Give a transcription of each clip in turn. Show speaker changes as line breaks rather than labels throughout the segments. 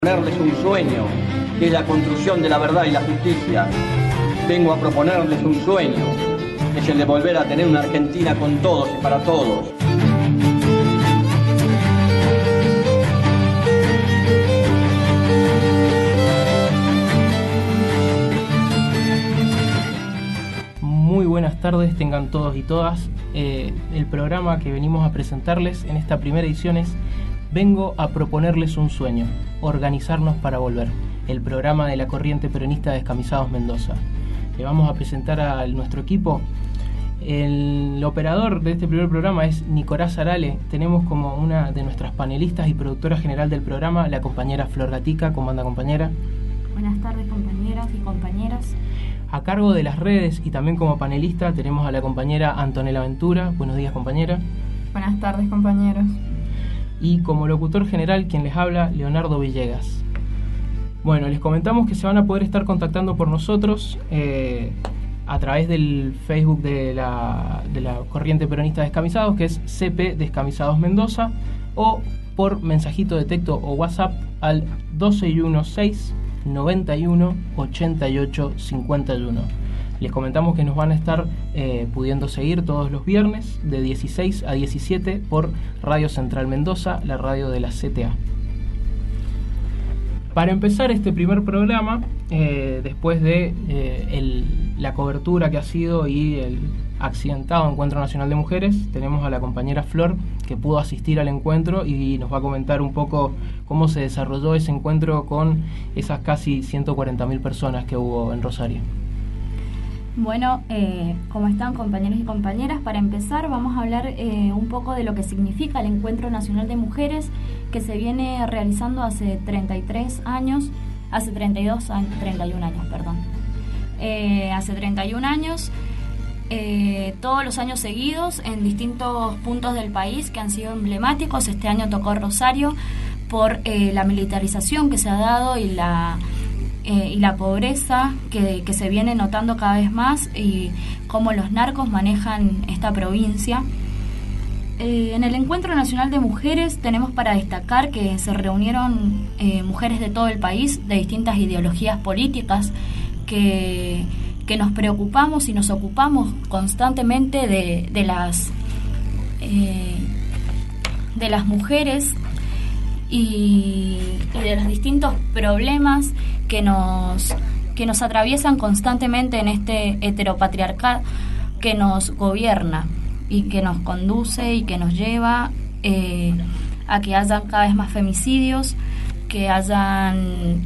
proponerles un sueño, que es la construcción de la verdad y la justicia. Vengo a proponerles un sueño, que es el de volver a tener una Argentina con todos y para todos.
Muy buenas tardes, tengan todos y todas. El programa que venimos a presentarles en esta primera edición es Vengo a proponerles un sueño, organizarnos para volver, el programa de la corriente peronista de Descamisados Mendoza. Le vamos a presentar a nuestro equipo. El operador de este primer programa es Nicolás Arale. Tenemos como una de nuestras panelistas y productora general del programa la compañera Flor Gatica. ¿Cómo anda, compañera?
Buenas tardes, compañeras y compañeras.
A cargo de las redes y también como panelista tenemos a la compañera Antonella Ventura. Buenos días, compañera.
Buenas tardes, compañeros.
Y como locutor general, quien les habla, Leonardo Villegas. Bueno, les comentamos que se van a poder estar contactando por nosotros a través del Facebook de la corriente peronista Descamisados, que es CP Descamisados Mendoza, o por mensajito de texto o WhatsApp al 2616 91 88 51. Les comentamos que nos van a estar pudiendo seguir todos los viernes de 16 a 17 por Radio Central Mendoza, la radio de la CTA. Para empezar este primer programa, después de la cobertura que ha sido y el accidentado Encuentro Nacional de Mujeres, tenemos a la compañera Flor, que pudo asistir al encuentro y nos va a comentar un poco cómo se desarrolló ese encuentro con esas casi 140.000 personas que hubo en Rosario.
Bueno, ¿cómo están, compañeros y compañeras? Para empezar vamos a hablar un poco de lo que significa el Encuentro Nacional de Mujeres, que se viene realizando hace 31 años, hace 31 años, todos los años seguidos en distintos puntos del país que han sido emblemáticos. Este año tocó Rosario por la militarización que se ha dado y la pobreza que se viene notando cada vez más y cómo los narcos manejan esta provincia. En el Encuentro Nacional de Mujeres tenemos para destacar que se reunieron mujeres de todo el país, de distintas ideologías políticas, que nos preocupamos y nos ocupamos constantemente de las mujeres y de los distintos problemas que nos atraviesan constantemente en este heteropatriarcado que nos gobierna y que nos conduce y que nos lleva a que hayan cada vez más femicidios, que hayan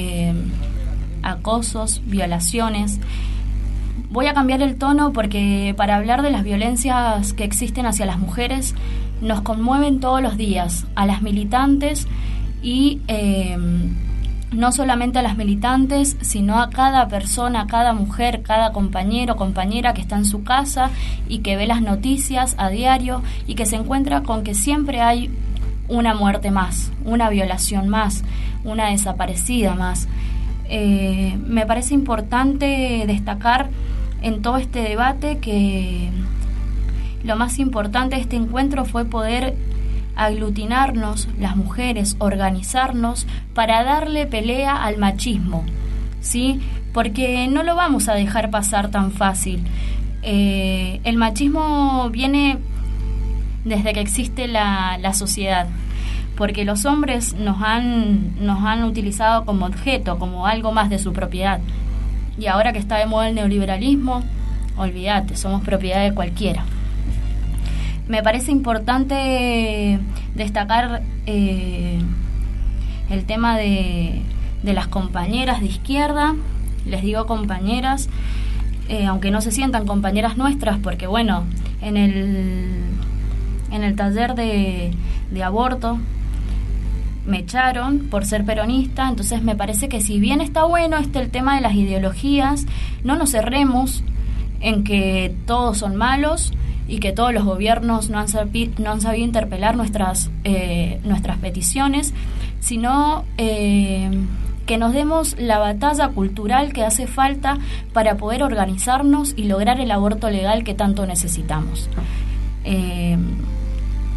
acosos, violaciones. Voy a cambiar el tono porque para hablar de las violencias que existen hacia las mujeres nos conmueven todos los días a las militantes y no solamente a las militantes, sino a cada persona, a cada mujer, cada compañero o compañera que está en su casa y que ve las noticias a diario y que se encuentra con que siempre hay una muerte más, una violación más, una desaparecida más. Me parece importante destacar en todo este debate que lo más importante de este encuentro fue poder aglutinarnos, las mujeres, organizarnos para darle pelea al machismo, ¿sí? Porque no lo vamos a dejar pasar tan fácil. El machismo viene desde que existe la sociedad, porque los hombres nos han utilizado como objeto, como algo más de su propiedad. Y ahora que está de moda el neoliberalismo, olvídate, somos propiedad de cualquiera. Me parece importante destacar el tema de las compañeras de izquierda. Les digo compañeras, aunque no se sientan compañeras nuestras, porque bueno, en el taller de aborto me echaron por ser peronista. Entonces me parece que si bien está bueno el tema de las ideologías, no nos cerremos en que todos son malos y que todos los gobiernos no han sabido interpelar nuestras peticiones, sino que nos demos la batalla cultural que hace falta para poder organizarnos y lograr el aborto legal que tanto necesitamos.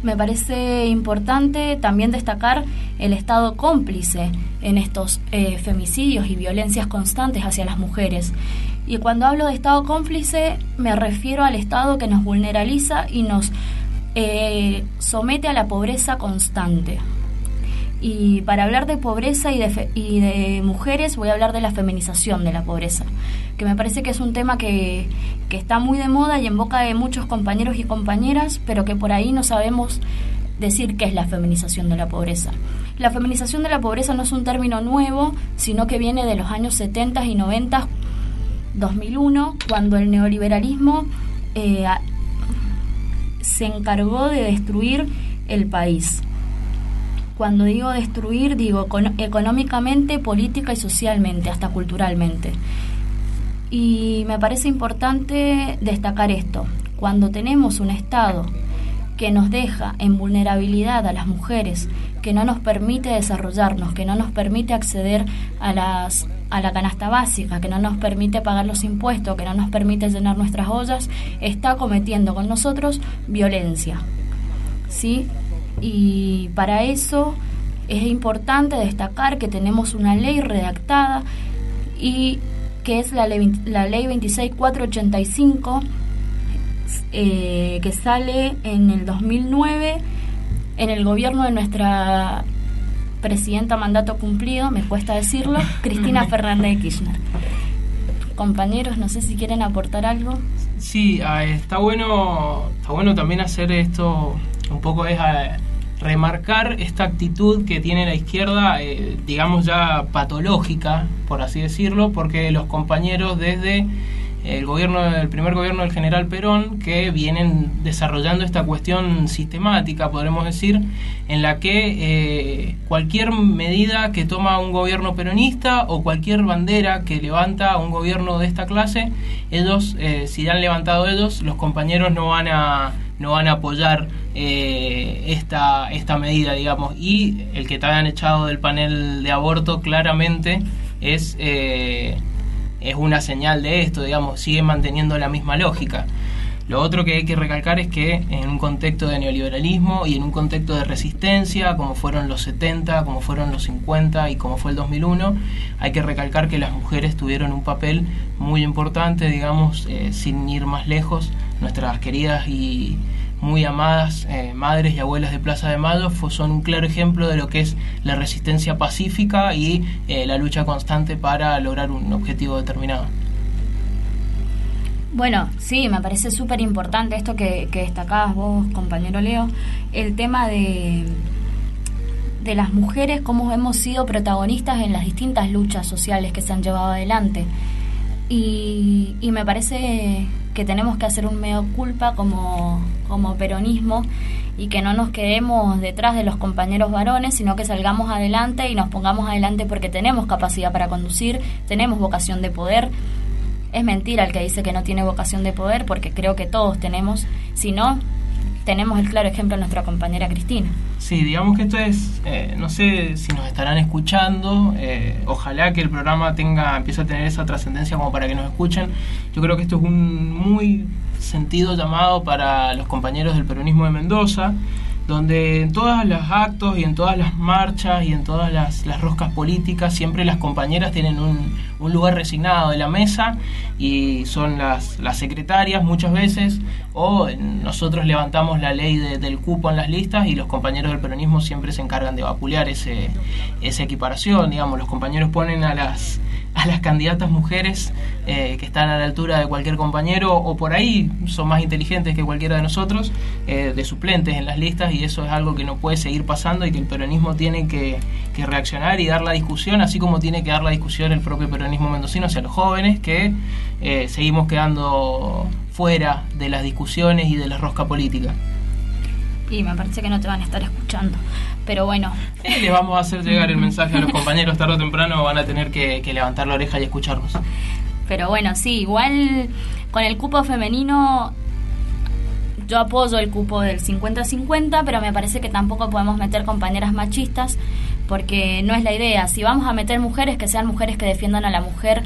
me parece importante también destacar el Estado cómplice en estos femicidios y violencias constantes hacia las mujeres. Y cuando hablo de Estado cómplice me refiero al Estado que nos vulnerabiliza y nos somete a la pobreza constante. Y para hablar de pobreza y de mujeres voy a hablar de la feminización de la pobreza, que me parece que es un tema que está muy de moda y en boca de muchos compañeros y compañeras, pero que por ahí no sabemos decir qué es la feminización de la pobreza. La feminización de la pobreza no es un término nuevo, sino que viene de los años 70 y 90, 2001, cuando el neoliberalismo se encargó de destruir el país. Cuando digo destruir, digo económicamente, política y socialmente, hasta culturalmente. Y me parece importante destacar esto. Cuando tenemos un Estado que nos deja en vulnerabilidad a las mujeres, que no nos permite desarrollarnos, que no nos permite acceder a la canasta básica, que no nos permite pagar los impuestos, que no nos permite llenar nuestras ollas, está cometiendo con nosotros violencia, ¿sí? Y para eso es importante destacar que tenemos una ley redactada y que es la ley 26485, que sale en el 2009 en el gobierno de nuestra presidenta mandato cumplido, me cuesta decirlo, Cristina Fernández de Kirchner. Compañeros, no sé si quieren aportar algo.
Sí, está bueno también hacer esto, un poco es remarcar esta actitud que tiene la izquierda, digamos ya patológica, por así decirlo, porque los compañeros desde el primer gobierno del general Perón, que vienen desarrollando esta cuestión sistemática, podremos decir, en la que cualquier medida que toma un gobierno peronista o cualquier bandera que levanta un gobierno de esta clase, ellos, si han levantado ellos, los compañeros no van a apoyar esta medida, digamos, y el que te hayan echado del panel de aborto claramente es una señal de esto, digamos, sigue manteniendo la misma lógica. Lo otro que hay que recalcar es que en un contexto de neoliberalismo y en un contexto de resistencia, como fueron los 70, como fueron los 50 y como fue el 2001, hay que recalcar que las mujeres tuvieron un papel muy importante, digamos, sin ir más lejos. Nuestras queridas y muy amadas madres y abuelas de Plaza de Mayo son un claro ejemplo de lo que es la resistencia pacífica y la lucha constante para lograr un objetivo determinado.
Bueno, sí, me parece súper importante esto que destacabas vos, compañero Leo, el tema de las mujeres, cómo hemos sido protagonistas en las distintas luchas sociales que se han llevado adelante. Y me parece que tenemos que hacer un mea culpa como peronismo y que no nos quedemos detrás de los compañeros varones, sino que salgamos adelante y nos pongamos adelante porque tenemos capacidad para conducir, tenemos vocación de poder. Es mentira el que dice que no tiene vocación de poder, porque creo que todos tenemos, si no, tenemos el claro ejemplo de nuestra compañera Cristina.
Sí, digamos que esto es, no sé si nos estarán escuchando, ojalá que el programa empiece a tener esa trascendencia como para que nos escuchen. Yo creo que esto es un muy sentido llamado para los compañeros del peronismo de Mendoza, donde en todos los actos y en todas las marchas y en todas las roscas políticas siempre las compañeras tienen un lugar resignado de la mesa y son las secretarias muchas veces, o nosotros levantamos la ley del cupo en las listas y los compañeros del peronismo siempre se encargan de vapulear esa equiparación, digamos, los compañeros ponen a las candidatas mujeres que están a la altura de cualquier compañero, o por ahí son más inteligentes que cualquiera de nosotros, de suplentes en las listas, y eso es algo que no puede seguir pasando y que el peronismo tiene que reaccionar y dar la discusión, así como tiene que dar la discusión el propio peronismo mendocino hacia los jóvenes que seguimos quedando fuera de las discusiones y de la rosca política.
Y me parece que no te van a estar escuchando, pero bueno.
Les vamos a hacer llegar el mensaje a los compañeros, tarde o temprano van a tener que levantar la oreja y escucharnos.
Pero bueno, sí, igual con el cupo femenino yo apoyo el cupo del 50-50, pero me parece que tampoco podemos meter compañeras machistas, porque no es la idea. Si vamos a meter mujeres, que sean mujeres que defiendan a la mujer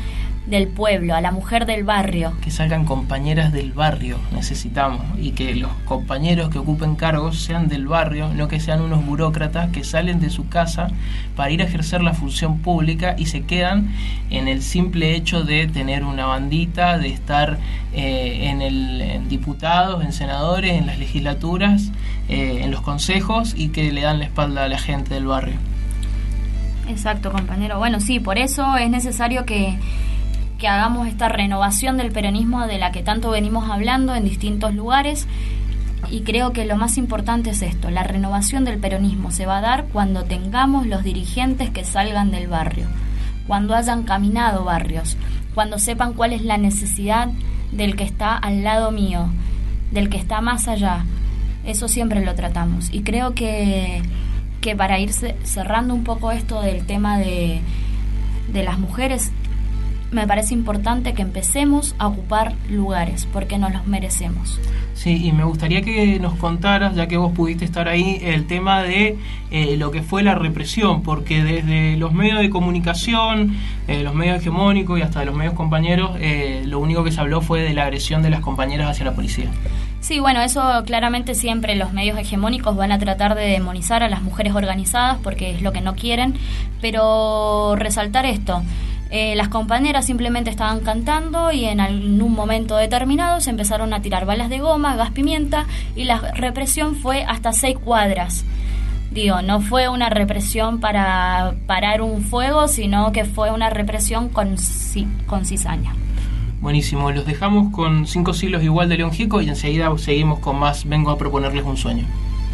del pueblo, a la mujer del barrio.
Que salgan compañeras del barrio, necesitamos, y que los compañeros que ocupen cargos sean del barrio, no que sean unos burócratas que salen de su casa para ir a ejercer la función pública y se quedan en el simple hecho de tener una bandita, de estar en diputados, en senadores, en las legislaturas, en los consejos, y que le dan la espalda a la gente del barrio.
Exacto, compañero. Bueno, sí, por eso es necesario que hagamos esta renovación del peronismo de la que tanto venimos hablando en distintos lugares, y creo que lo más importante es esto: la renovación del peronismo se va a dar cuando tengamos los dirigentes que salgan del barrio, cuando hayan caminado barrios, cuando sepan cuál es la necesidad del que está al lado mío, del que está más allá. Eso siempre lo tratamos, y creo que para ir cerrando un poco esto del tema de las mujeres, me parece importante que empecemos a ocupar lugares, porque nos los merecemos.
Sí, y me gustaría que nos contaras, ya que vos pudiste estar ahí, el tema de lo que fue la represión, porque desde los medios de comunicación, los medios hegemónicos y hasta de los medios compañeros, lo único que se habló fue de la agresión de las compañeras hacia la policía.
Sí, bueno, eso claramente siempre los medios hegemónicos van a tratar de demonizar a las mujeres organizadas porque es lo que no quieren, pero resaltar esto: las compañeras simplemente estaban cantando y en un momento determinado se empezaron a tirar balas de goma, gas pimienta, y la represión fue hasta 6 cuadras. Digo, no fue una represión para parar un fuego, sino que fue una represión con cizaña.
Buenísimo, los dejamos con 5 siglos igual de León Gieco y enseguida seguimos con más Vengo a proponerles un sueño.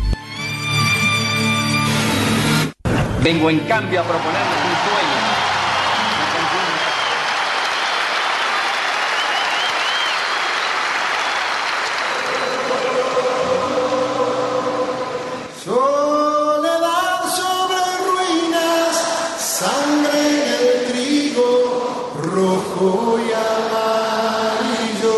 Vengo en cambio a proponerles un sueño.
Soledad sobre ruinas, sangre en el trigo, rojo y amarillo,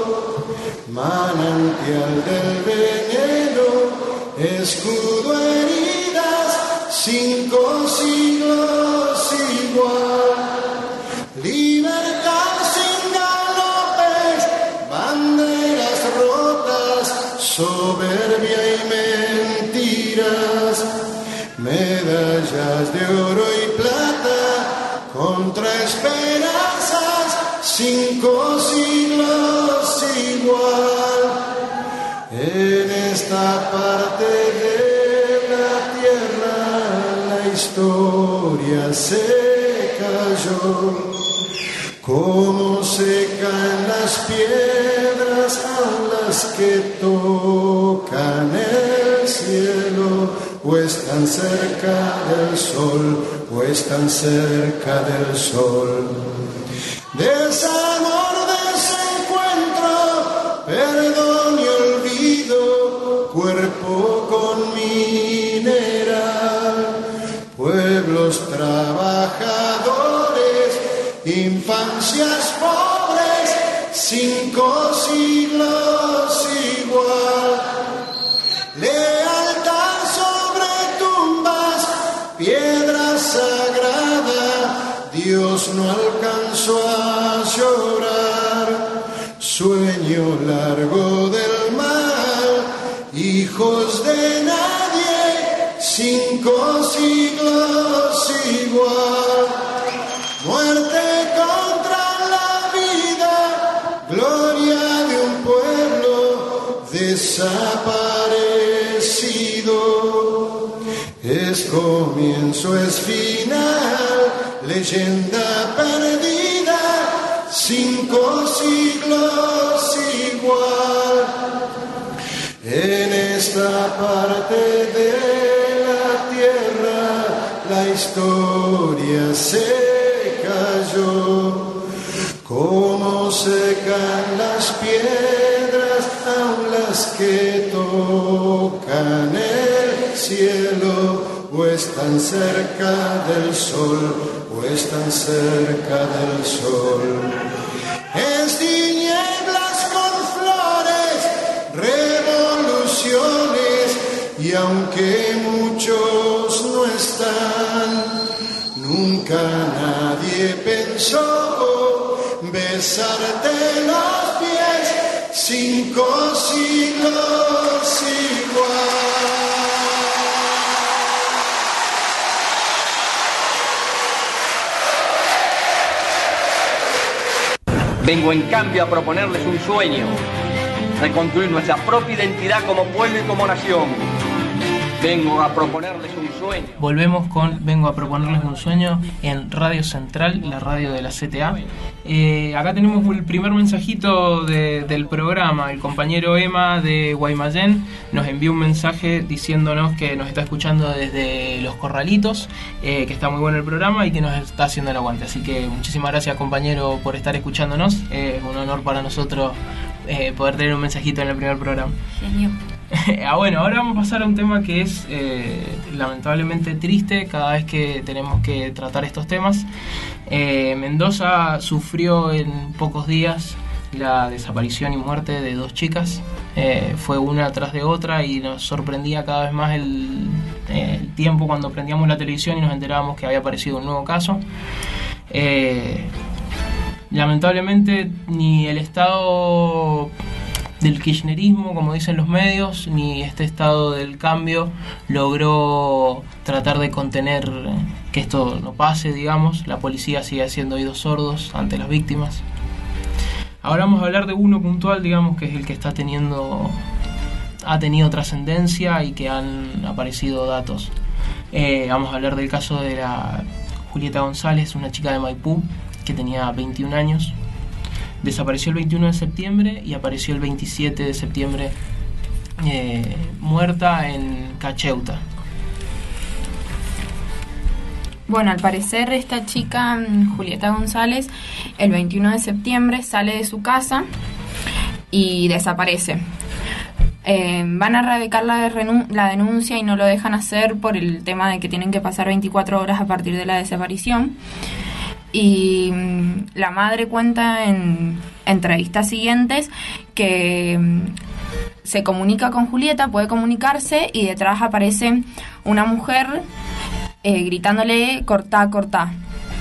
manantial del veneno, escudo, heridas, 5 siglos igual, libertad sin galopes, banderas rotas, soberbia y mentiras, medallas de oro y plata, contra esperanzas, 5 siglos igual. En esta parte de la tierra la historia se cayó, como se caen las piedras a las que tocan el cielo, o están cerca del sol, o están cerca del sol. Desamor, desencuentro, perdón y olvido, cuerpo con mineral, pueblos trabajadores, infancias pobres, 5 siglos igual. Lealtad sobre tumbas, piedra sagrada, Dios no alcanzó a llorar. Sueño largo del mal, hijos de nadie, 5 siglos igual. Muerte contra la vida, gloria de un pueblo desaparecido. Es comienzo, es final, leyenda perdida, 5 siglos igual. En esta parte de la tierra la historia se cayó, como secan las piedras aun las que tocan el cielo, o están cerca del sol, o están cerca del sol. Es tinieblas con flores, revoluciones, y aunque muchos no están, nunca nadie pensó besarte los pies, 5 siglos igual.
Vengo en cambio a proponerles un sueño, reconstruir nuestra propia identidad como pueblo y como nación. Vengo a proponerles un sueño.
Volvemos con Vengo a proponerles un sueño en Radio Central, la radio de la CTA. Acá tenemos el primer mensajito del programa. El compañero Emma de Guaymallén nos envió un mensaje diciéndonos que nos está escuchando desde Los Corralitos, que está muy bueno el programa y que nos está haciendo el aguante. Así que muchísimas gracias, compañero, por estar escuchándonos. Es un honor para nosotros poder tener un mensajito en el primer programa.
Genio.
Bueno, ahora vamos a pasar a un tema que es lamentablemente triste cada vez que tenemos que tratar estos temas. Mendoza sufrió en pocos días la desaparición y muerte de 2 chicas. Fue una tras de otra y nos sorprendía cada vez más el tiempo cuando prendíamos la televisión y nos enterábamos que había aparecido un nuevo caso. Lamentablemente ni el estado del kirchnerismo, como dicen los medios, ni este estado del cambio logró tratar de contener que esto no pase, digamos. La policía sigue haciendo oídos sordos ante las víctimas. Ahora vamos a hablar de uno puntual, digamos, que es el que ha tenido trascendencia y que han aparecido datos. Vamos a hablar del caso de la Julieta González, una chica de Maipú que tenía 21 años. Desapareció el 21 de septiembre y apareció el 27 de septiembre muerta en Cacheuta.
Bueno, al parecer esta chica, Julieta González, el 21 de septiembre sale de su casa y desaparece. Van a radicar la denuncia y no lo dejan hacer por el tema de que tienen que pasar 24 horas a partir de la desaparición. Y la madre cuenta en entrevistas siguientes que se comunica con Julieta, puede comunicarse, y detrás aparece una mujer gritándole cortá, cortá.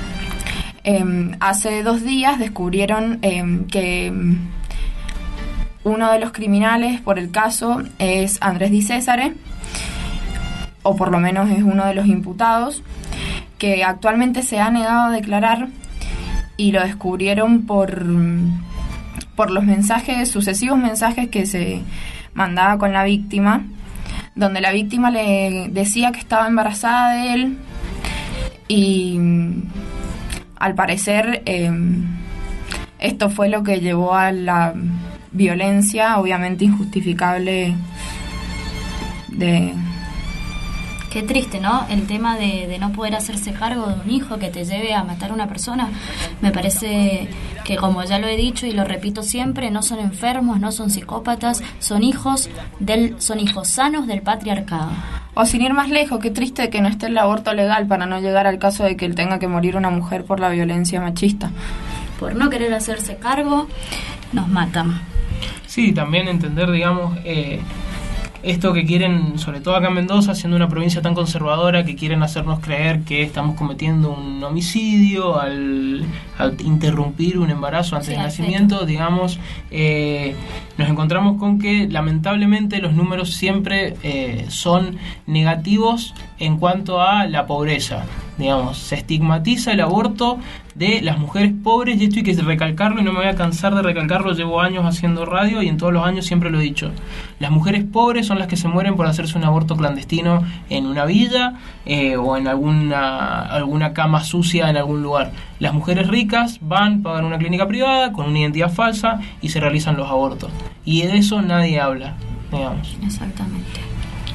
Hace 2 días descubrieron que uno de los criminales por el caso es Andrés Di Césare, o por lo menos es uno de los imputados, que actualmente se ha negado a declarar, y lo descubrieron por los sucesivos mensajes que se mandaba con la víctima, donde la víctima le decía que estaba embarazada de él, y al parecer esto fue lo que llevó a la violencia, obviamente injustificable, de...
Qué triste, ¿no? El tema de no poder hacerse cargo de un hijo que te lleve a matar a una persona. Me parece que, como ya lo he dicho y lo repito siempre, no son enfermos, no son psicópatas, son hijos sanos del patriarcado.
O sin ir más lejos, qué triste que no esté el aborto legal para no llegar al caso de que tenga que morir una mujer por la violencia machista.
Por no querer hacerse cargo, nos matan.
Sí, también entender, digamos, esto que quieren, sobre todo acá en Mendoza, siendo una provincia tan conservadora, que quieren hacernos creer que estamos cometiendo un homicidio al interrumpir un embarazo antes del nacimiento, digamos, nos encontramos con que lamentablemente los números siempre son negativos en cuanto a la pobreza. Digamos, se estigmatiza el aborto de las mujeres pobres, y esto hay que recalcarlo y no me voy a cansar de recalcarlo. Llevo años haciendo radio y en todos los años siempre lo he dicho: las mujeres pobres son las que se mueren por hacerse un aborto clandestino en una villa o en alguna cama sucia en algún lugar. Las mujeres ricas van, pagan una clínica privada con una identidad falsa y se realizan los abortos, y de eso nadie habla, digamos.
Exactamente.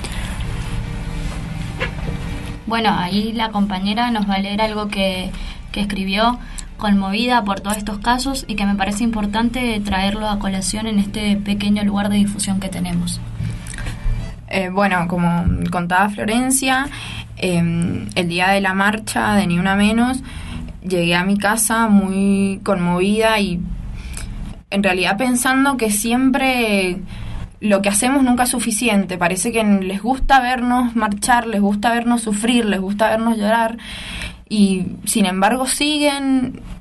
Bueno, ahí la compañera nos va a leer algo que escribió, conmovida por todos estos casos, y que me parece importante traerlo a colación en este pequeño lugar de difusión que tenemos.
Bueno, como contaba Florencia, el día de la marcha de Ni Una Menos, llegué a mi casa muy conmovida y en realidad pensando que siempre lo que hacemos nunca es suficiente. Parece que les gusta vernos marchar, les gusta vernos sufrir, les gusta vernos llorar, y sin embargo siguen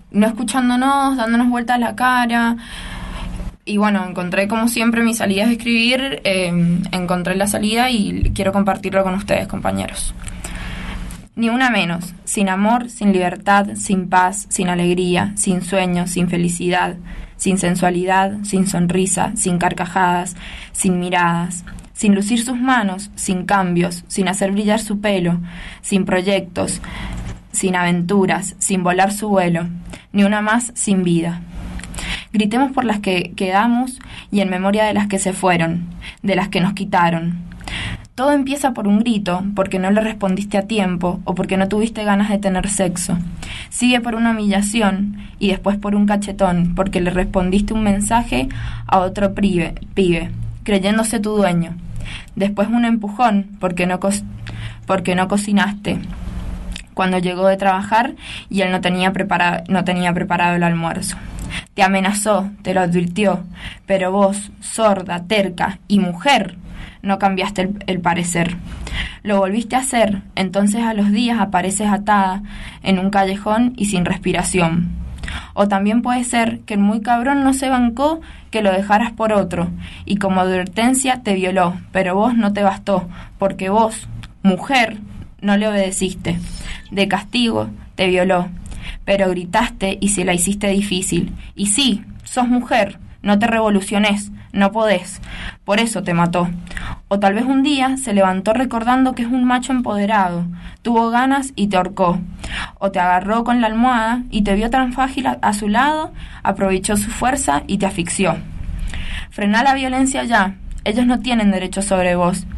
no escuchándonos, dándonos vueltas la cara. Y bueno, encontré como siempre mi salida es escribir, encontré la salida y quiero compartirlo con ustedes, compañeros. Ni una menos, sin amor, sin libertad, sin paz, sin alegría, sin sueños, sin felicidad, sin sensualidad, sin sonrisa, sin carcajadas, sin miradas, sin lucir sus manos, sin cambios, sin hacer brillar su pelo, sin proyectos, sin aventuras, sin volar su vuelo, ni una más sin vida. Gritemos por las que quedamos y en memoria de las que se fueron, de las que nos quitaron. Todo empieza por un grito, porque no le respondiste a tiempo o porque no tuviste ganas de tener sexo. Sigue por una humillación y después por un cachetón, porque le respondiste un mensaje a otro pibe, creyéndose tu dueño. Después un empujón, porque no cocinaste cuando llegó de trabajar y él no tenía preparado el almuerzo. Te amenazó, te lo advirtió, pero vos, sorda, terca y mujer, no cambiaste el parecer. Lo volviste a hacer, entonces a los días apareces atada en un callejón y sin respiración. O también puede ser que el muy cabrón no se bancó que lo dejaras por otro, y como advertencia te violó, pero vos no te bastó, porque vos, mujer, no le obedeciste. De castigo te violó, pero gritaste y se la hiciste difícil. Y sí, sos mujer, no te revoluciones, no podés, por eso te mató. O tal vez un día se levantó recordando que es un macho empoderado, tuvo ganas y te ahorcó. O te agarró con la almohada y te vio tan frágil a su lado, aprovechó su fuerza y te asfixió. Frená la violencia ya, ellos no tienen derecho sobre vos,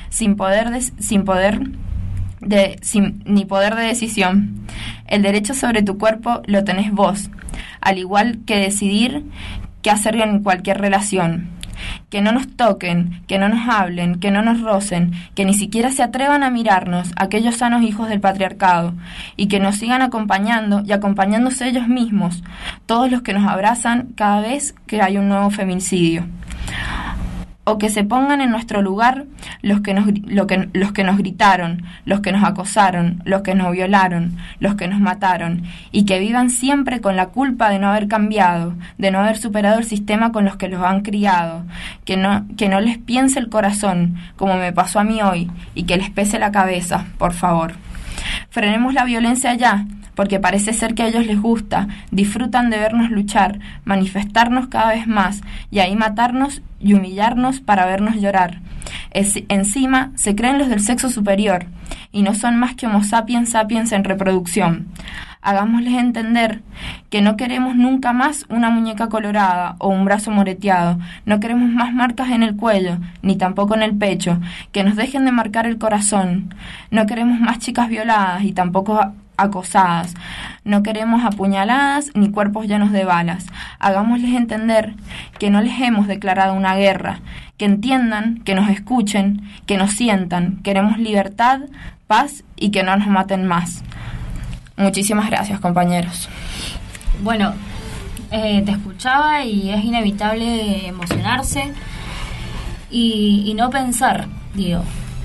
ni poder de decisión. El derecho sobre tu cuerpo lo tenés vos, al igual que decidir qué hacer en cualquier relación. Que no nos toquen, que no nos hablen, que no nos rocen, que ni siquiera se atrevan a mirarnos, aquellos sanos hijos del patriarcado, y que nos sigan acompañando y acompañándose ellos mismos, todos los que nos abrazan cada vez que hay un nuevo feminicidio. O que se pongan en nuestro lugar los que nos gritaron, los que nos acosaron, los que nos violaron, los que nos mataron, y que vivan siempre con la culpa de no haber cambiado, de no haber superado el sistema con los que los han criado, que no les piense el corazón, como me pasó a mí hoy, y que les pese la cabeza, por favor. Frenemos la violencia ya, porque parece ser que a ellos les gusta, disfrutan de vernos luchar, manifestarnos cada vez más, y ahí matarnos y humillarnos para vernos llorar. Encima se creen los del sexo superior, y no son más que homo sapiens sapiens en reproducción. Hagámosles entender que no queremos nunca más una muñeca colorada o un brazo moreteado, no queremos más marcas en el cuello, ni tampoco en el pecho, que nos dejen de marcar el corazón. No queremos más chicas violadas y tampoco acosadas, no queremos apuñaladas ni cuerpos llenos de balas. Hagámosles entender que no les hemos declarado una guerra, que entiendan, que nos escuchen, que nos sientan. Queremos libertad, paz y que no nos maten más. Muchísimas gracias, compañeros.
Bueno, te escuchaba y es inevitable emocionarse y no pensar, digo,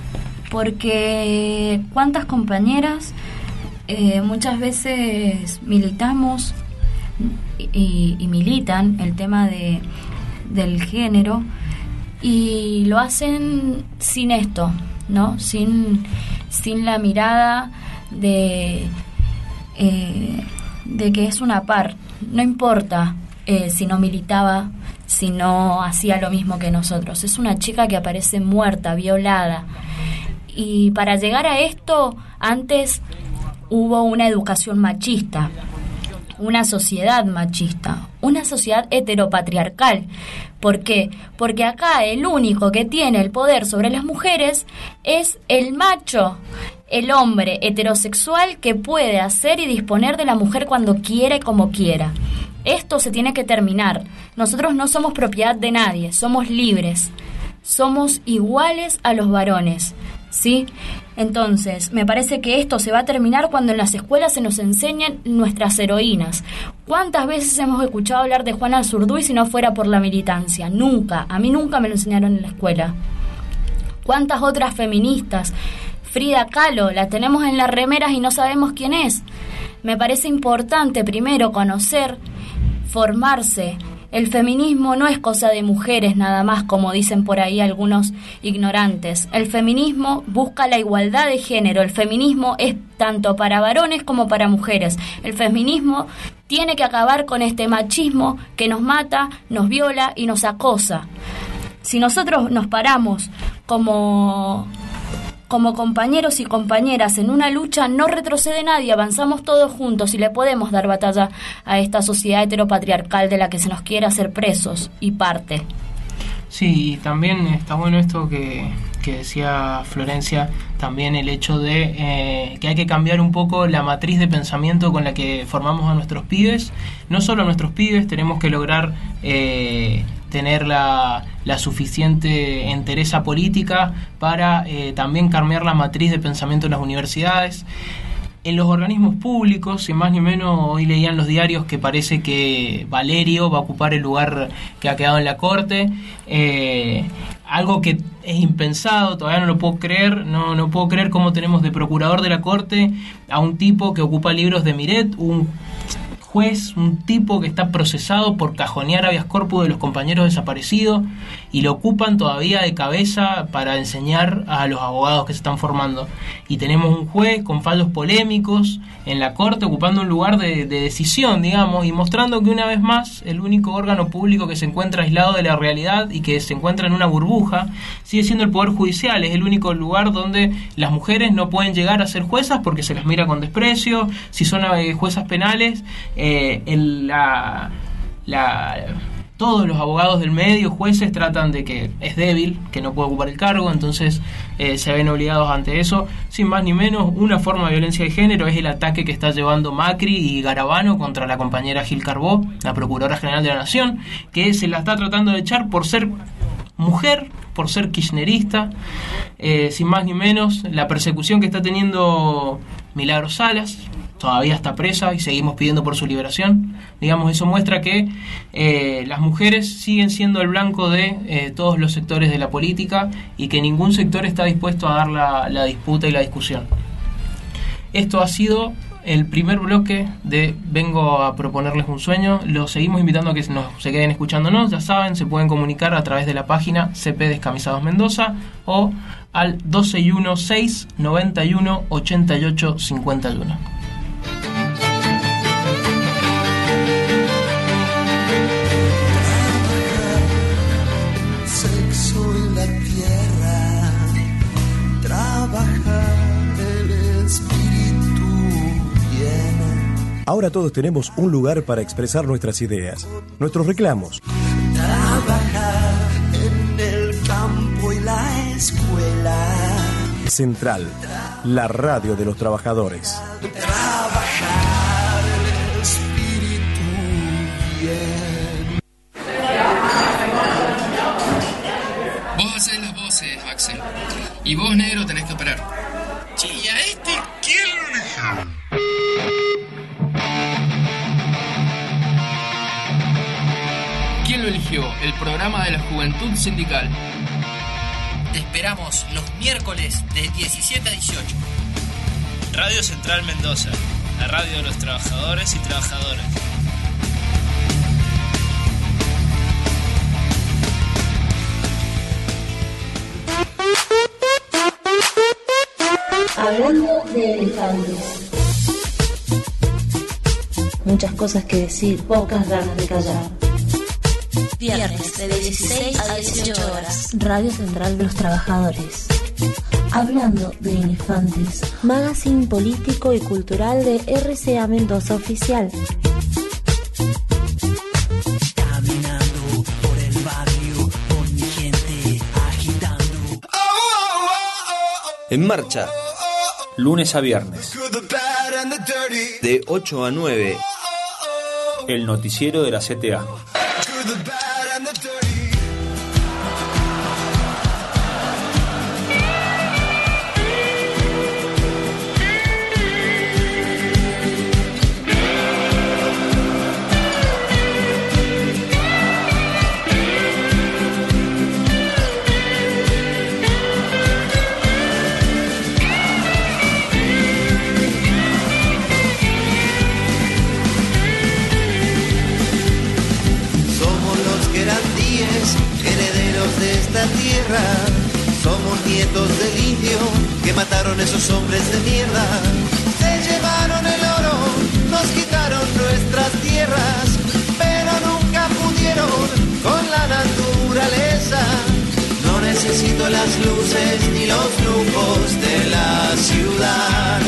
porque cuántas compañeras muchas veces militamos y militan el tema del género y lo hacen sin esto, ¿no? Sin la mirada de que es una par. No importa si no militaba, si no hacía lo mismo que nosotros. Es una chica que aparece muerta, violada. Y para llegar a esto, antes hubo una educación machista, una sociedad machista, una sociedad heteropatriarcal. ¿Por qué? Porque acá el único que tiene el poder sobre las mujeres es el macho, el hombre heterosexual que puede hacer y disponer de la mujer cuando quiera y como quiera. Esto se tiene que terminar. Nosotros no somos propiedad de nadie, somos libres, somos iguales a los varones, ¿sí? Entonces, me parece que esto se va a terminar cuando en las escuelas se nos enseñen nuestras heroínas. ¿Cuántas veces hemos escuchado hablar de Juana Azurduy si no fuera por la militancia? Nunca, a mí nunca me lo enseñaron en la escuela. ¿Cuántas otras feministas? Frida Kahlo, la tenemos en las remeras y no sabemos quién es. Me parece importante primero conocer, formarse. El feminismo no es cosa de mujeres nada más, como dicen por ahí algunos ignorantes. El feminismo busca la igualdad de género. El feminismo es tanto para varones como para mujeres. El feminismo tiene que acabar con este machismo que nos mata, nos viola y nos acosa. Si nosotros nos paramos como compañeros y compañeras en una lucha, no retrocede nadie, avanzamos todos juntos y le podemos dar batalla a esta sociedad heteropatriarcal de la que se nos quiere hacer presos y parte.
Sí, y también está bueno esto que decía Florencia, también el hecho de que hay que cambiar un poco la matriz de pensamiento con la que formamos a nuestros pibes. No solo a nuestros pibes, tenemos que lograr tener la suficiente entereza política para también cambiar la matriz de pensamiento en las universidades. En los organismos públicos, sin más ni menos, hoy leían los diarios que parece que Valerio va a ocupar el lugar que ha quedado en la Corte, algo que es impensado, todavía no lo puedo creer, no puedo creer cómo tenemos de procurador de la Corte a un tipo que ocupa libros de Miret, un juez, un tipo que está procesado por cajonear habeas corpus de los compañeros desaparecidos, y lo ocupan todavía de cabeza para enseñar a los abogados que se están formando. Y tenemos un juez con fallos polémicos en la Corte ocupando un lugar de decisión, digamos, y mostrando que una vez más el único órgano público que se encuentra aislado de la realidad y que se encuentra en una burbuja sigue siendo el Poder Judicial. Es el único lugar donde las mujeres no pueden llegar a ser juezas porque se las mira con desprecio. Si son juezas penales, todos los abogados del medio, jueces, tratan de que es débil, que no puede ocupar el cargo, entonces se ven obligados ante eso. Sin más ni menos, una forma de violencia de género es el ataque que está llevando Macri y Garabano contra la compañera Gil Carbó, la Procuradora General de la Nación, que se la está tratando de echar por ser mujer, por ser kirchnerista. Sin más ni menos, la persecución que está teniendo Milagros Salas, todavía está presa y seguimos pidiendo por su liberación. Digamos, eso muestra que las mujeres siguen siendo el blanco de todos los sectores de la política y que ningún sector está dispuesto a dar la disputa y la discusión. Esto ha sido el primer bloque de Vengo a proponerles un sueño. Los seguimos invitando a que se queden escuchándonos. Ya saben, se pueden comunicar a través de la página CP Descamisados Mendoza o al 1216 91 88 51.
Ahora todos tenemos un lugar para expresar nuestras ideas, nuestros reclamos.
Trabajar en el campo y la escuela.
Central, la radio de los trabajadores.
Trabajar el espíritu bien.
Vos hacés las voces, Axel. Y vos, negro, tenés que operar.
Che, ¿y a este quién lo eligió?
¿Quién lo eligió? El programa de la Juventud Sindical.
Te esperamos los miércoles de 17 a 18.
Radio Central Mendoza, la radio de los trabajadores y trabajadoras.
Hablando de elefantes. Muchas cosas que decir, pocas ganas de callar.
Viernes de 16 a 18 horas.
Radio Central de los Trabajadores. Hablando de elefantes. Magazine político y cultural de RCA Mendoza Oficial.
Caminando por el barrio con mi gente agitando.
En marcha, lunes a viernes, de 8 a 9, el noticiero de la CTA.
Son esos hombres de mierda, se llevaron el oro, nos quitaron nuestras tierras, pero nunca pudieron con la naturaleza. No necesito las luces ni los lujos de la ciudad.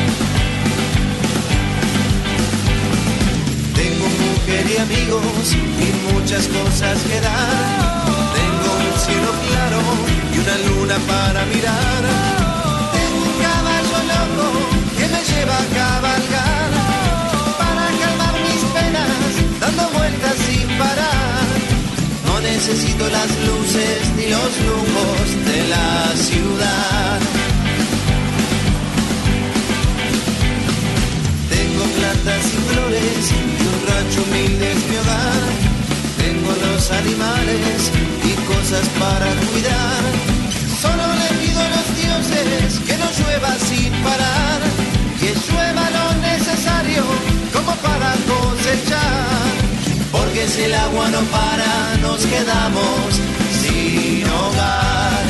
Tengo mujer y amigos y muchas cosas que dar. Tengo un cielo claro y una luna para mirar. Tengo un caballo loco que me lleva a cabalgar, para calmar mis penas, dando vueltas sin parar. No necesito las luces ni los lujos de la ciudad. Tengo plantas y flores y un rancho humilde es mi hogar. Tengo los animales y cosas para cuidar. Solo le pido a los dioses que no llueva sin parar, que llueva lo necesario como para cosechar. Porque si el agua no para, nos quedamos sin hogar.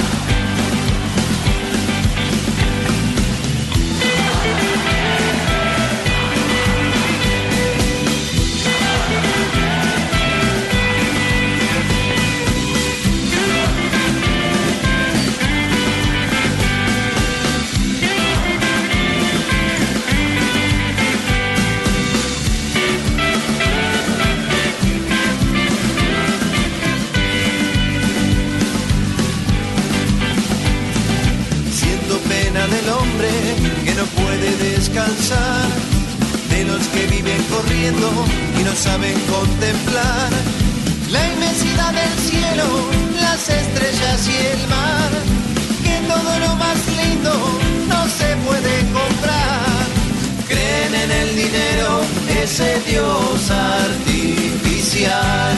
Del hombre que no puede descansar, de los que viven corriendo y no saben contemplar la inmensidad del cielo, las estrellas y el mar, que todo lo más lindo no se puede comprar. Creen en el dinero, ese Dios artificial.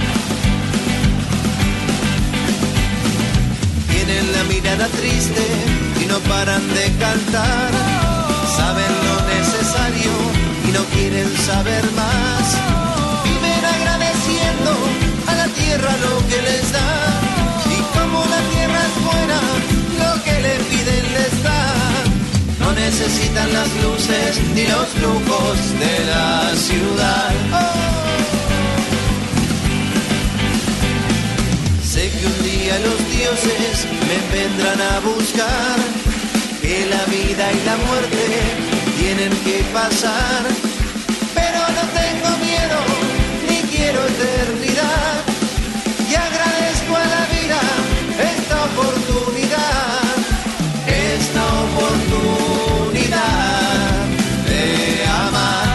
Tienen la mirada triste y no paran de cantar. Saben lo necesario y no quieren saber más. Viven agradeciendo a la tierra lo que les da. Y como la tierra es buena, lo que le piden les da. No necesitan las luces ni los lujos de la ciudad. Sé que un día los dioses me vendrán a buscar, que la vida y la muerte tienen que pasar, pero no tengo miedo ni quiero eternidad, y agradezco a la vida esta oportunidad de amar.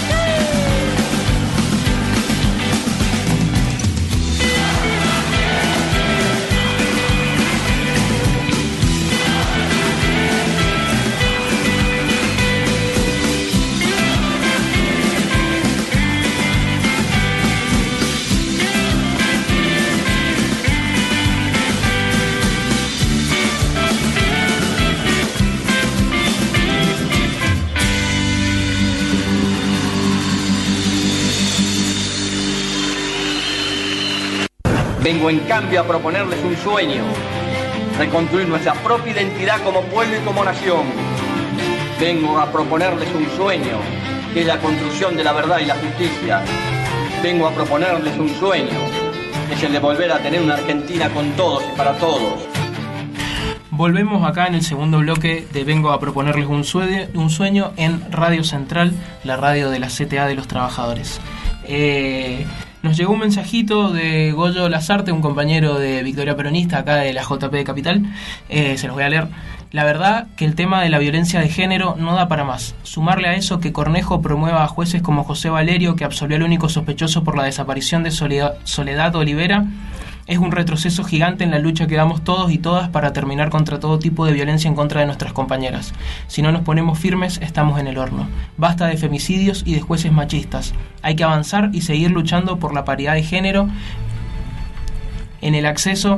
Vengo en cambio a proponerles un sueño, reconstruir nuestra propia identidad como pueblo y como nación. Vengo a proponerles un sueño, que es la construcción de la verdad y la justicia. Vengo a proponerles un sueño, que es el de volver a tener una Argentina con todos y para todos.
Volvemos acá en el segundo bloque de Vengo a proponerles un sueño en Radio Central, la radio de la CTA de los Trabajadores. Nos llegó un mensajito de Goyo Lazarte, un compañero de Victoria Peronista acá de la JP de Capital. Se los voy a leer. La verdad que el tema de la violencia de género no da para más. Sumarle a eso que Cornejo promueva a jueces como José Valerio, que absolvió al único sospechoso por la desaparición de Soledad Olivera, es un retroceso gigante en la lucha que damos todos y todas para terminar contra todo tipo de violencia en contra de nuestras compañeras. Si no nos ponemos firmes, estamos en el horno. Basta de femicidios y de jueces machistas. Hay que avanzar y seguir luchando por la paridad de género en el acceso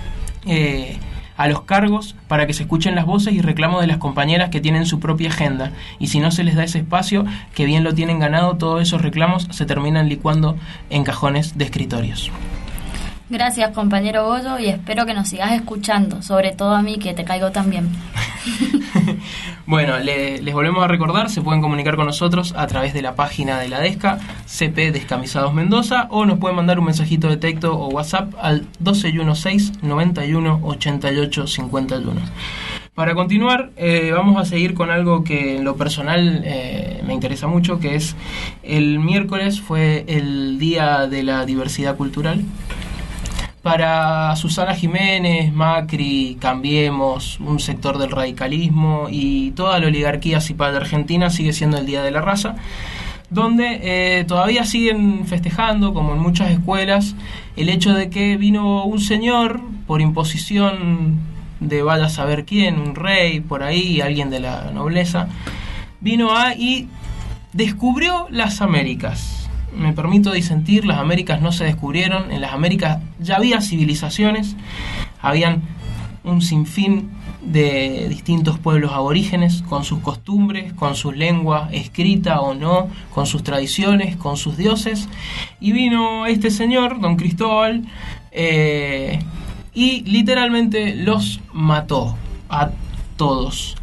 a los cargos, para que se escuchen las voces y reclamos de las compañeras que tienen su propia agenda, y si no se les da ese espacio, que bien lo tienen ganado, todos esos reclamos se terminan licuando en cajones de escritorios.
Gracias, compañero Goyo, y espero que nos sigas escuchando, sobre todo a mí, que te caigo tan bien.
Bueno, les volvemos a recordar, se pueden comunicar con nosotros a través de la página de la DESCA, CP Descamisados Mendoza, o nos pueden mandar un mensajito de texto o WhatsApp al 1216-918851. Para continuar, vamos a seguir con algo que en lo personal me interesa mucho, que es el miércoles fue el Día de la Diversidad Cultural. Para Susana Jiménez, Macri, Cambiemos, un sector del radicalismo y toda la oligarquía cipal de Argentina sigue siendo el Día de la Raza, donde todavía siguen festejando, como en muchas escuelas, el hecho de que vino un señor por imposición de vaya a saber quién, un rey por ahí, alguien de la nobleza, vino y descubrió las Américas. Me permito disentir, las Américas no se descubrieron, en las Américas ya había civilizaciones, habían un sinfín de distintos pueblos aborígenes, con sus costumbres, con su lengua escrita o no, con sus tradiciones, con sus dioses, y vino este señor, don Cristóbal, y literalmente los mató a todos.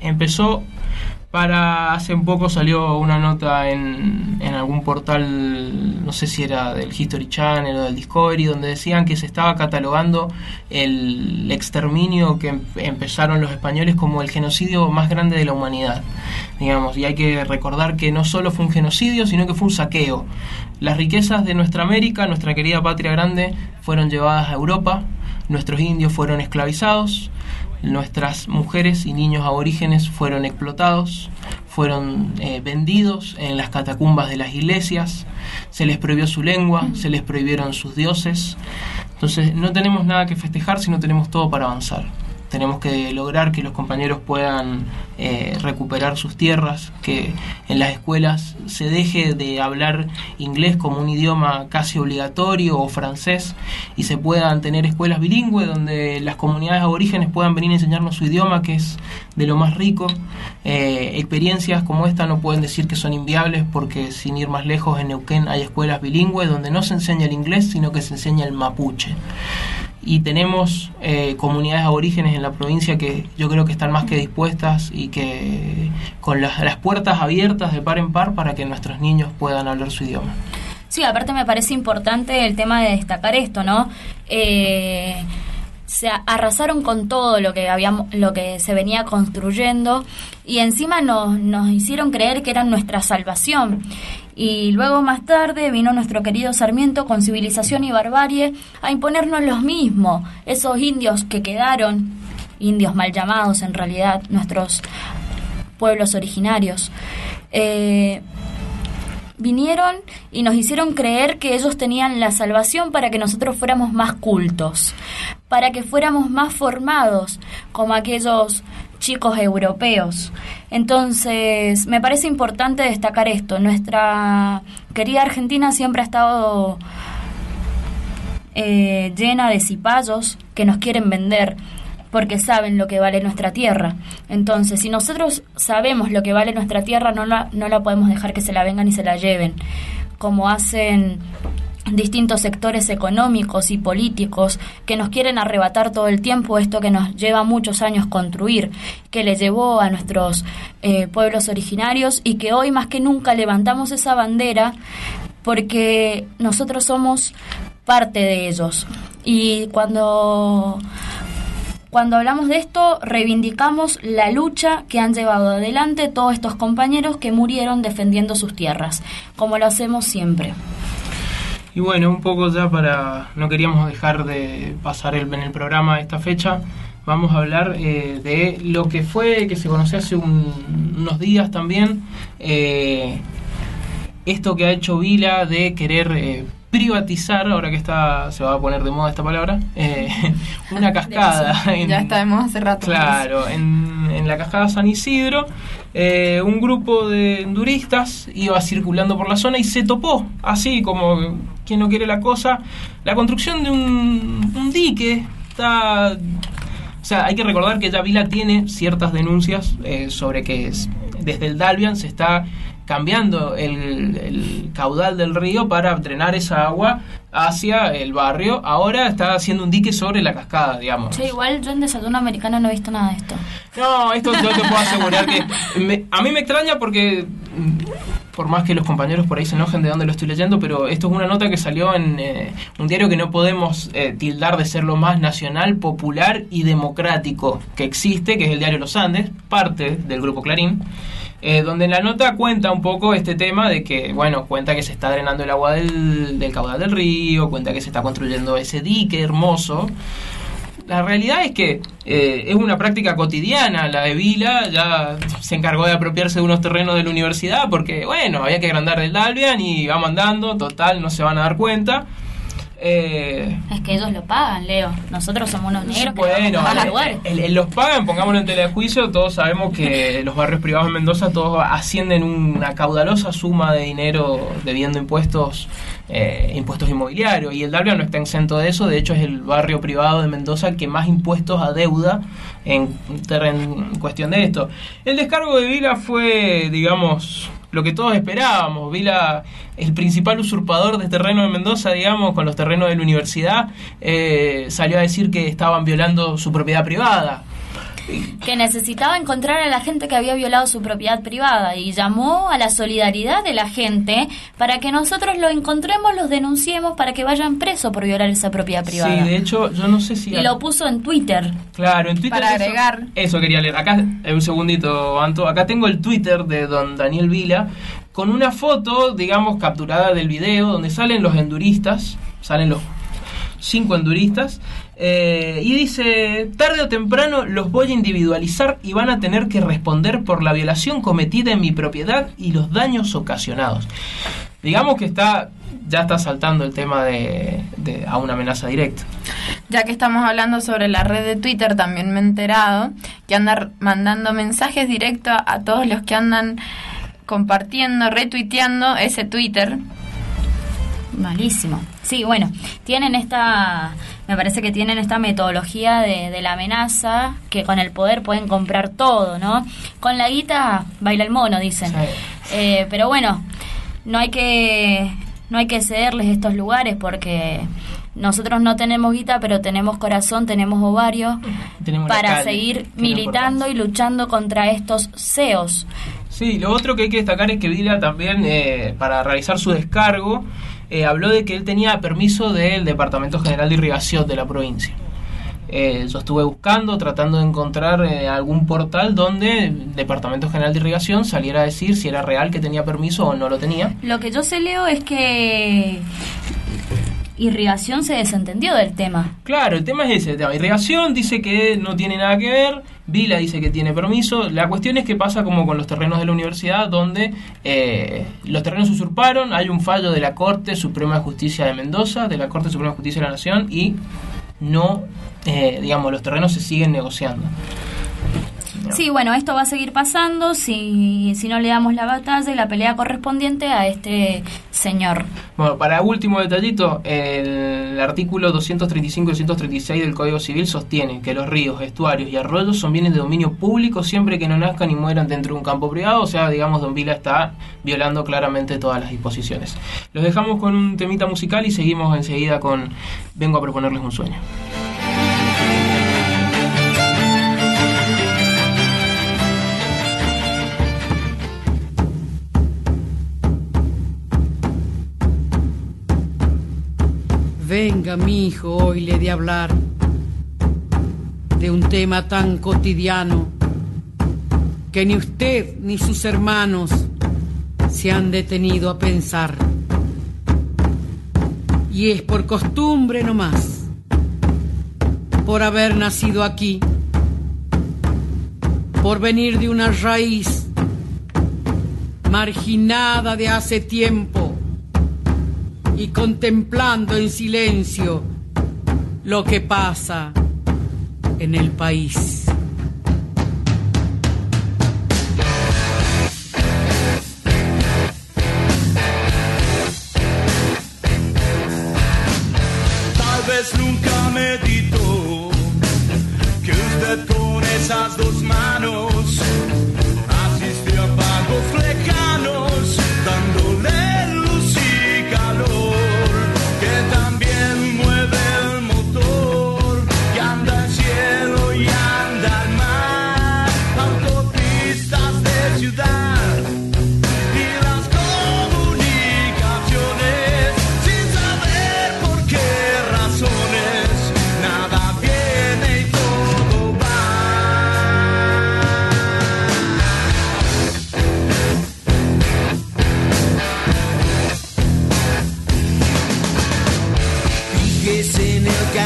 Hace un poco salió una nota en algún portal, no sé si era del History Channel o del Discovery, donde decían que se estaba catalogando el exterminio que empezaron los españoles como el genocidio más grande de la humanidad, digamos, y hay que recordar que no solo fue un genocidio, sino que fue un saqueo. Las riquezas de nuestra América, nuestra querida patria grande, fueron llevadas a Europa, nuestros indios fueron esclavizados, nuestras mujeres y niños aborígenes fueron explotados, fueron vendidos en las catacumbas de las iglesias, se les prohibió su lengua, se les prohibieron sus dioses. Entonces no tenemos nada que festejar, sino tenemos todo para avanzar. Tenemos que lograr que los compañeros puedan recuperar sus tierras, que en las escuelas se deje de hablar inglés como un idioma casi obligatorio o francés y se puedan tener escuelas bilingües donde las comunidades aborígenes puedan venir a enseñarnos su idioma, que es de lo más rico. Experiencias como esta no pueden decir que son inviables, porque sin ir más lejos, en Neuquén hay escuelas bilingües donde no se enseña el inglés, sino que se enseña el mapuche. Y tenemos comunidades aborígenes en la provincia que yo creo que están más que dispuestas y que con las puertas abiertas de par en par para que nuestros niños puedan hablar su idioma.
Sí, aparte me parece importante el tema de destacar esto, ¿no? Se arrasaron con todo lo que se venía construyendo y encima nos hicieron creer que eran nuestra salvación. Y luego más tarde vino nuestro querido Sarmiento con civilización y barbarie a imponernos lo mismo. Esos indios que quedaron, indios mal llamados en realidad, nuestros pueblos originarios, vinieron y nos hicieron creer que ellos tenían la salvación para que nosotros fuéramos más cultos, para que fuéramos más formados como aquellos chicos europeos. Entonces, me parece importante destacar esto. Nuestra querida Argentina siempre ha estado llena de cipayos que nos quieren vender porque saben lo que vale nuestra tierra. Entonces, si nosotros sabemos lo que vale nuestra tierra, no la podemos dejar que se la vengan y se la lleven, como hacen distintos sectores económicos y políticos que nos quieren arrebatar todo el tiempo esto que nos lleva muchos años construir, que le llevó a nuestros pueblos originarios, y que hoy más que nunca levantamos esa bandera porque nosotros somos parte de ellos. Y cuando hablamos de esto, reivindicamos la lucha que han llevado adelante todos estos compañeros que murieron defendiendo sus tierras, como lo hacemos siempre.
Y bueno, un poco ya no queríamos dejar de pasar en el programa esta fecha, vamos a hablar de lo que se conoció hace unos días también, esto que ha hecho Vila de querer privatizar, ahora que se va a poner de moda esta palabra, una cascada.
Ya está de moda hace rato.
Claro, en la cascada San Isidro, un grupo de enduristas iba circulando por la zona y se topó, así como quien no quiere la cosa, la construcción de un dique. O sea, hay que recordar que ya Vila tiene ciertas denuncias sobre que desde el Dalvian se está cambiando el caudal del río para drenar esa agua hacia el barrio. Ahora está haciendo un dique sobre la cascada, digamos.
Che, igual yo en Desayuno Americano no he visto nada de esto.
No, esto yo te puedo asegurar que a mí me extraña porque, por más que los compañeros por ahí se enojen de dónde lo estoy leyendo, pero esto es una nota que salió en un diario que no podemos tildar de ser lo más nacional, popular y democrático que existe, que es el diario Los Andes, parte del Grupo Clarín, donde en la nota cuenta un poco este tema de que, bueno, cuenta que se está drenando el agua del caudal del río, cuenta que se está construyendo ese dique hermoso. La realidad es que es una práctica cotidiana. La de Vila ya se encargó de apropiarse de unos terrenos de la universidad porque, bueno, había que agrandar el Dalvian y vamos andando, total, no se van a dar cuenta.
Es que ellos lo pagan, Leo. Nosotros somos unos negros
que
vamos a los lugares.
Los pagan, pongámoslo en tela de juicio. Todos sabemos que los barrios privados en Mendoza todos ascienden una caudalosa suma de dinero debiendo impuestos inmobiliarios, y el Dalvian no está exento de eso. De hecho, es el barrio privado de Mendoza el que más impuestos adeuda en cuestión de esto. El descargo de Vila fue, digamos, lo que todos esperábamos. Vila, el principal usurpador de terreno de Mendoza, digamos, con los terrenos de la universidad, salió a decir que estaban violando su propiedad privada.
Que necesitaba encontrar a la gente que había violado su propiedad privada y llamó a la solidaridad de la gente para que nosotros lo encontremos, los denunciemos para que vayan presos por violar esa propiedad privada.
Sí, de hecho, yo no sé si...
Y lo puso en Twitter.
Claro, en Twitter.
Para agregar.
Eso quería leer. Acá, un segundito, Anto. Acá tengo el Twitter de don Daniel Vila con una foto, digamos, capturada del video donde salen los enduristas, salen los 5 enduristas, y dice: tarde o temprano los voy a individualizar y van a tener que responder por la violación cometida en mi propiedad y los daños ocasionados. Digamos que ya está saltando el tema a una amenaza directa.
Ya que estamos hablando sobre la red de Twitter, también me he enterado que andan mandando mensajes directos a todos los que andan compartiendo, retuiteando ese Twitter.
Malísimo. Sí, bueno, me parece que tienen esta metodología de la amenaza, que con el poder pueden comprar todo, ¿no? Con la guita baila el mono, dicen. Sí. Pero bueno, no hay que cederles estos lugares porque nosotros no tenemos guita, pero tenemos corazón, tenemos ovario para seguir militando y luchando contra estos CEOs.
Sí, lo otro que hay que destacar es que Vila también, para realizar su descargo, habló de que él tenía permiso del Departamento General de Irrigación de la provincia. Yo estuve buscando, tratando de encontrar algún portal donde el Departamento General de Irrigación saliera a decir si era real que tenía permiso o no lo tenía.
Lo que yo sé, Leo, es que Irrigación se desentendió del tema.
Claro, el tema es ese. Irrigación dice que no tiene nada que ver, Vila dice que tiene permiso. La cuestión es que pasa como con los terrenos de la universidad, donde los terrenos se usurparon. Hay un fallo de la Corte Suprema de Justicia de Mendoza, de la Corte Suprema de Justicia de la Nación, y no, los terrenos se siguen negociando.
Sí, bueno, esto va a seguir pasando si no le damos la batalla y la pelea correspondiente a este señor.
Bueno, para último detallito, el artículo 235 y 236 del Código Civil sostiene que los ríos, estuarios y arroyos son bienes de dominio público siempre que no nazcan y mueran dentro de un campo privado. O sea, digamos, don Vila está violando claramente todas las disposiciones. Los dejamos con un temita musical y seguimos enseguida con Vengo a proponerles un sueño.
Venga, mi hijo, hoy le he de hablar de un tema tan cotidiano que ni usted ni sus hermanos se han detenido a pensar. Y es por costumbre nomás, por haber nacido aquí, por venir de una raíz marginada de hace tiempo, y contemplando en silencio lo que pasa en el país.
Tal vez nunca meditó que usted con esas dos manos asistió a pagos lejanos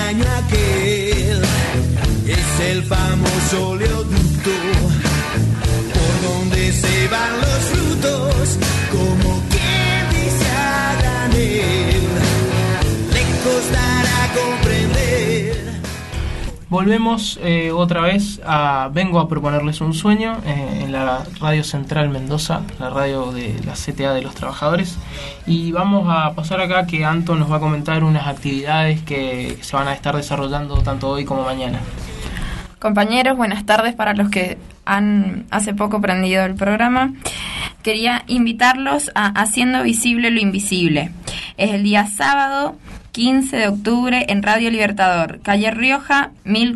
año aquel. Es el famoso oleoducto por donde se van los frutos, como quien dice a granel, le costará comprender.
Volvemos otra vez a Vengo a proponerles un sueño en la Radio Central Mendoza, la radio de la CTA de los Trabajadores, y vamos a pasar acá que Anto nos va a comentar unas actividades que se van a estar desarrollando tanto hoy como mañana.
Compañeros, buenas tardes para los que han hace poco prendido el programa. Quería invitarlos a Haciendo Visible lo Invisible. Es el día sábado 15 de octubre en Radio Libertador, calle Rioja,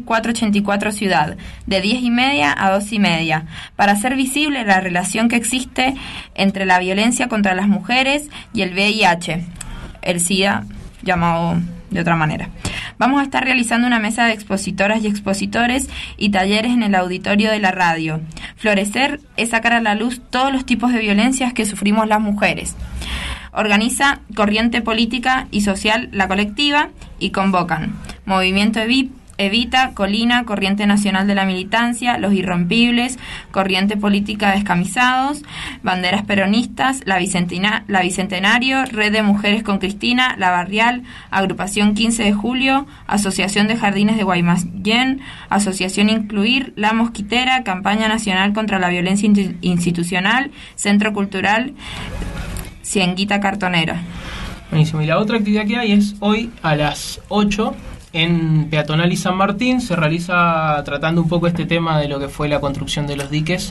1484 Ciudad, de 10:30 a 2:30, para hacer visible la relación que existe entre la violencia contra las mujeres y el VIH, el SIDA, llamado de otra manera. Vamos a estar realizando una mesa de expositoras y expositores y talleres en el auditorio de la radio. Florecer es sacar a la luz todos los tipos de violencias que sufrimos las mujeres. Organiza Corriente Política y Social La Colectiva y convocan Movimiento Evita, Colina, Corriente Nacional de la Militancia, Los Irrompibles, Corriente Política Descamisados, Banderas Peronistas, La Bicentenario, Red de Mujeres con Cristina, La Barrial, Agrupación 15 de Julio, Asociación de Jardines de Guaymallén, Asociación Incluir, La Mosquitera, Campaña Nacional contra la Violencia Institucional, Centro Cultural Cienguita Cartonera.
Buenísimo. Y la otra actividad que hay es hoy a las 8 en Peatonal y San Martín. Se realiza tratando un poco este tema de lo que fue la construcción de los diques,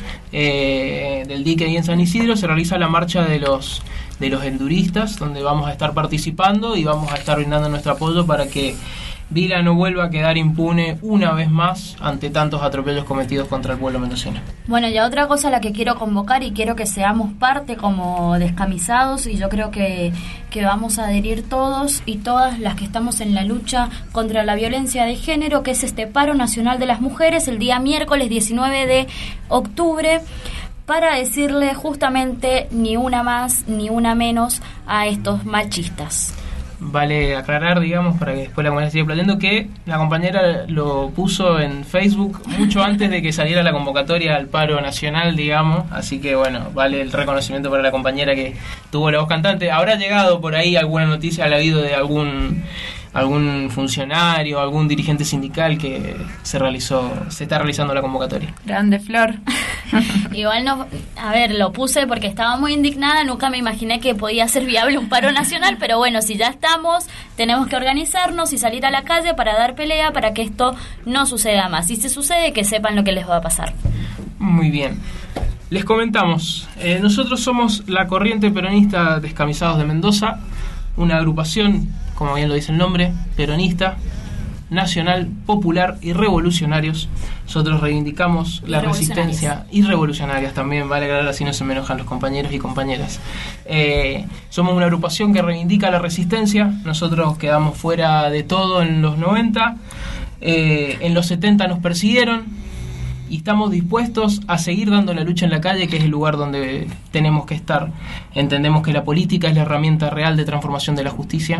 del dique ahí en San Isidro. Se realiza la marcha de los enduristas, donde vamos a estar participando y vamos a estar brindando nuestro apoyo para que Vila no vuelva a quedar impune una vez más ante tantos atropellos cometidos contra el pueblo mendocino.
Bueno, y otra cosa a la que quiero convocar y quiero que seamos parte como descamisados, y yo creo que vamos a adherir todos y todas las que estamos en la lucha contra la violencia de género, que es este paro nacional de las mujeres el día miércoles 19 de octubre, para decirle justamente ni una más ni una menos a estos machistas.
Vale aclarar, digamos, para que después la compañera siga planteando, que la compañera lo puso en Facebook mucho antes de que saliera la convocatoria al paro nacional, digamos, así que bueno, vale el reconocimiento para la compañera que tuvo la voz cantante. Habrá llegado por ahí alguna noticia al oído de algún funcionario, algún dirigente sindical que se está realizando la convocatoria.
Grande, Flor.
Igual no, a ver, lo puse porque estaba muy indignada, nunca me imaginé que podía ser viable un paro nacional, pero bueno, si ya estamos, tenemos que organizarnos y salir a la calle para dar pelea para que esto no suceda más. Si se sucede, que sepan lo que les va a pasar.
Muy bien. Les comentamos, nosotros somos la Corriente Peronista Descamisados de Mendoza, una agrupación, como bien lo dice el nombre, peronista, nacional, popular y revolucionarios. Nosotros reivindicamos la resistencia, y revolucionarias también, vale aclarar, así no se me enojan los compañeros y compañeras. Somos una agrupación que reivindica la resistencia. Nosotros quedamos fuera de todo en los 90, en los 70 nos persiguieron, y estamos dispuestos a seguir dando la lucha en la calle, que es el lugar donde tenemos que estar. Entendemos que la política es la herramienta real de transformación de la justicia.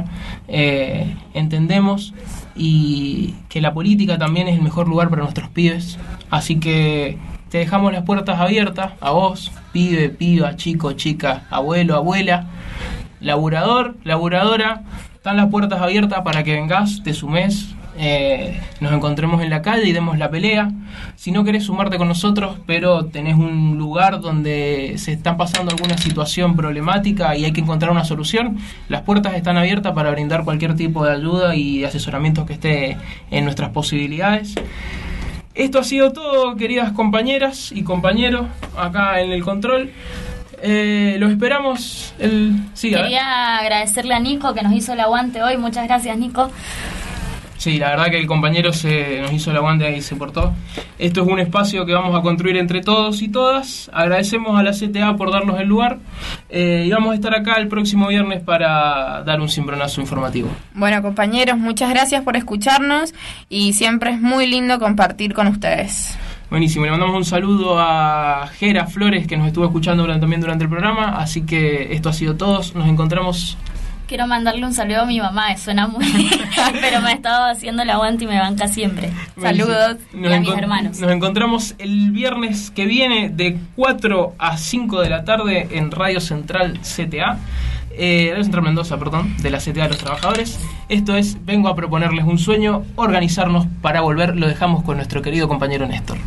Entendemos y que la política también es el mejor lugar para nuestros pibes. Así que te dejamos las puertas abiertas a vos, pibe, piba, chico, chica, abuelo, abuela, laburador, laburadora. Están las puertas abiertas para que vengas, te sumes, nos encontremos en la calle y demos la pelea. Si no querés sumarte con nosotros, pero tenés un lugar donde se está pasando alguna situación problemática y hay que encontrar una solución, las puertas están abiertas para brindar cualquier tipo de ayuda y asesoramiento que esté en nuestras posibilidades. Esto ha sido todo, queridas compañeras y compañeros, acá en el control. Los esperamos.
Quería agradecerle a Nico que nos hizo el aguante hoy. Muchas gracias, Nico.
Sí, la verdad que el compañero nos hizo el aguante y se portó. Esto es un espacio que vamos a construir entre todos y todas. Agradecemos a la CTA por darnos el lugar y vamos a estar acá el próximo viernes para dar un cimbronazo informativo.
Bueno, compañeros, muchas gracias por escucharnos y siempre es muy lindo compartir con ustedes.
Buenísimo, le mandamos un saludo a Gera Flores, que nos estuvo escuchando también durante el programa. Así que esto ha sido todo, nos encontramos
Quiero mandarle un saludo a mi mamá, suena muy pero me ha estado haciendo el aguante y me banca siempre. Saludos y a mis hermanos.
Nos encontramos el viernes que viene de 4 a 5 de la tarde en Radio Central CTA. Radio Central Mendoza, perdón, de la CTA de los Trabajadores. Esto es Vengo a proponerles un sueño, organizarnos para volver. Lo dejamos con nuestro querido compañero Néstor.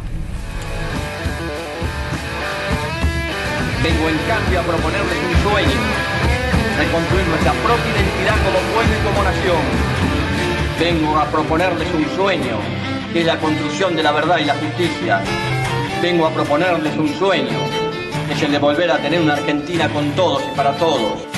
Vengo en cambio a proponerles un sueño, reconstruir nuestra propia identidad como pueblo y como nación. Vengo a proponerles un sueño, que es la construcción de la verdad y la justicia. Vengo a proponerles un sueño, que es el de volver a tener una Argentina con todos y para todos.